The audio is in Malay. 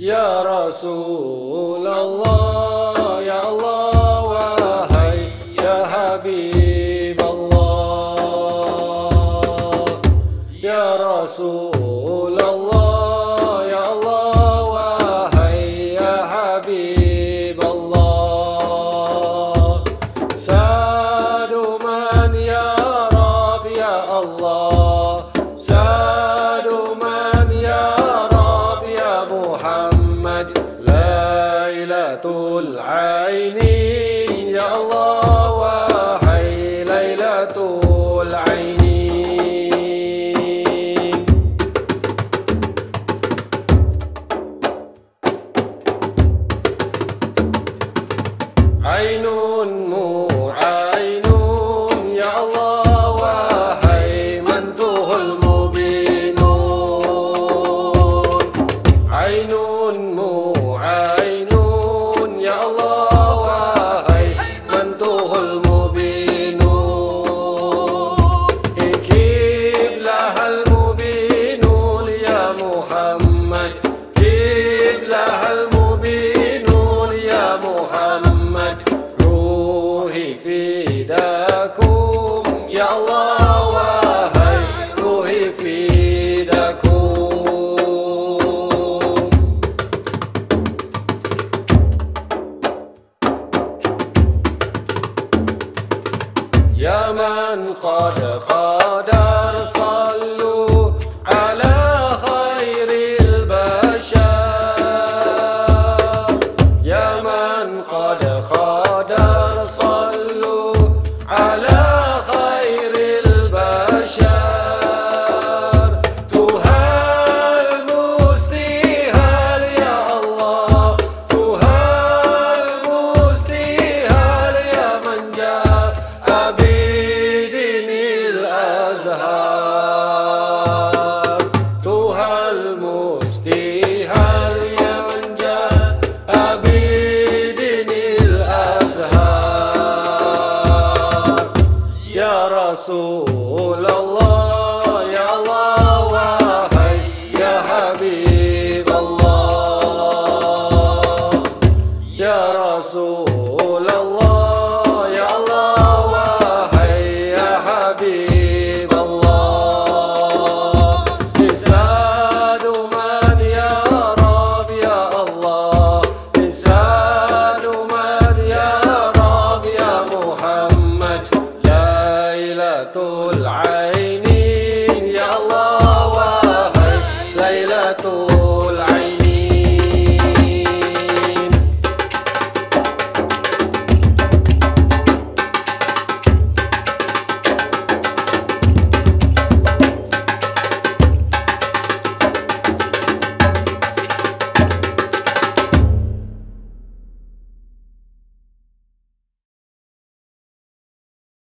Ya Rasulullah, ya Allah, wahai ya Habib Allah. Ya Rasulullah, ya Allah, wahai ya Habib Allah. Saduman ya Rab ya Allah, saduman ya Rab ya Muhammad, Lailatul Aini ya Allah, wahai Lailatul Aini. Ainun mu'ainun ya Allah, wahai mantuhul mubinun. Ainun mu'ainun ya Allah, wahai mantuhul mubinun. Kiblahal mubinun ya Muhammad, kiblahal mubinun ya Muhammad. Ruhi fidakum ya Allah, wahai ruhi fidakum. Ya man qad qadar sallu ala khairil bashar. Ya man qad qadar sallu ala khairil bashar. Tuhal mustihal ya Allah, tuhal mustihal ya man jaa bidinil azhar. Tuhal mustihal ya man jaa bidinil azhar. Ya Rasulullah, ya Allah, wahai ya Habib Allah. Ya Rasulullah,